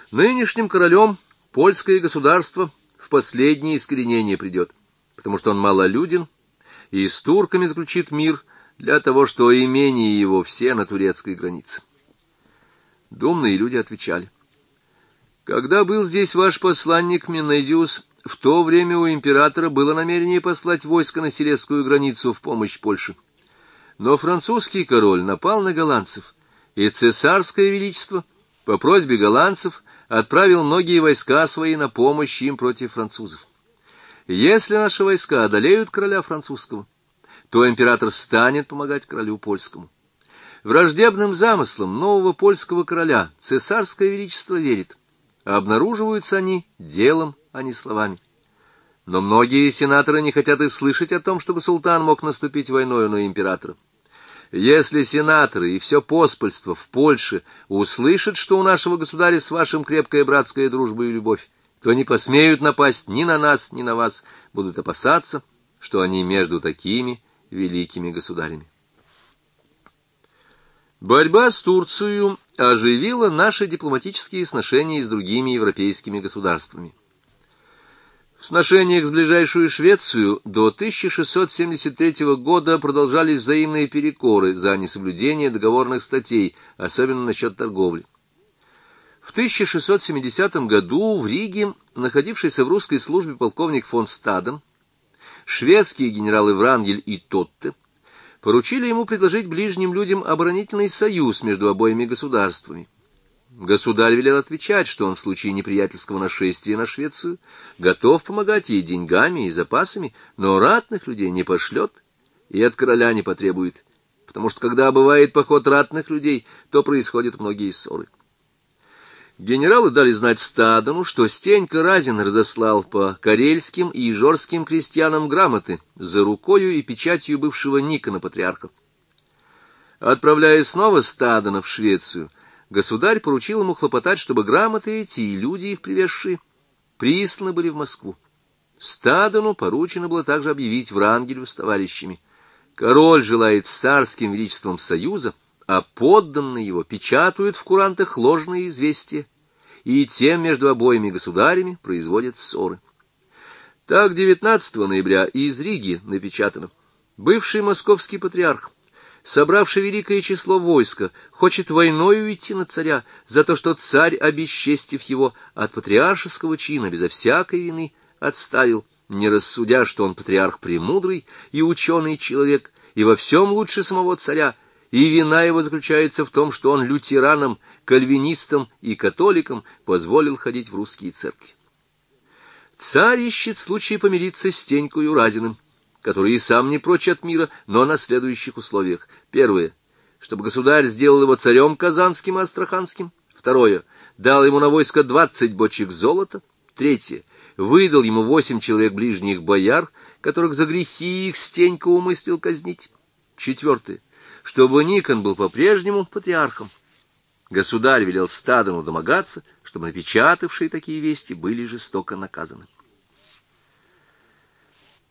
Нынешним королем польское государство в последнее искоренение придет, потому что он малолюден и с турками заключит мир для того, что имения его все на турецкой границе. Думные люди отвечали: когда был здесь ваш посланник Менезиус, в то время у императора было намерение послать войско на силезскую границу в помощь Польше. Но французский король напал на голландцев, и цесарское величество по просьбе голландцев отправил многие войска свои на помощь им против французов. Если наши войска одолеют короля французского, то император станет помогать королю польскому. Враждебным замыслам нового польского короля цесарское величество верит, а обнаруживаются они делом, а не словами. Но многие сенаторы не хотят и слышать о том, чтобы султан мог наступить войною на императора. Если сенаторы и все поспольство в Польше услышат, что у нашего государя с вашим крепкая братская дружба и любовь, то не посмеют напасть ни на нас, ни на вас, будут опасаться, что они между такими великими государями. Борьба с Турцией оживила наши дипломатические сношения с другими европейскими государствами. В сношениях с ближайшую Швецию до 1673 года продолжались взаимные перекоры за несоблюдение договорных статей, особенно насчет торговли. В 1670 году в Риге, находившийся в русской службе полковник фон Стаден, шведские генералы Врангель и Тотте поручили ему предложить ближним людям оборонительный союз между обоими государствами. Государь велел отвечать, что он в случае неприятельского нашествия на Швецию готов помогать ей деньгами и запасами, но ратных людей не пошлет и от короля не потребует, потому что когда бывает поход ратных людей, то происходят многие ссоры. Генералы дали знать Стадену, что Стенька Разин разослал по карельским и ижорским крестьянам грамоты за рукою и печатью бывшего Никона патриарха. Отправляя снова Стадена в Швецию, государь поручил ему хлопотать, чтобы грамоты эти и люди, их привезшие, присланы были в Москву. Стадену поручено было также объявить Врангелю с товарищами: король желает с царским величеством союза, а подданные его печатают в курантах ложные известия, и тем между обоими государями производят ссоры. Так 19 ноября из Риги напечатано: бывший московский патриарх, собравший великое число войска, хочет войною идти на царя за то, что царь, обесчестив его от патриаршеского чина безо всякой вины, отставил, не рассудя, что он патриарх премудрый и ученый человек, и во всем лучше самого царя, и вина его заключается в том, что он лютеранам, кальвинистам и католикам позволил ходить в русские церкви. Царь ищет случай помириться с Стенькою Разиным, который и сам не прочь от мира, но на следующих условиях. Первое, чтобы государь сделал его царем казанским и астраханским. Второе, дал ему на войско 20 бочек золота. Третье, выдал ему 8 человек ближних бояр, которых за грехи их Стенька умыслил казнить. Четвертое, чтобы Никон был по-прежнему патриархом. Государь велел Стадену домогаться, чтобы напечатавшие такие вести были жестоко наказаны.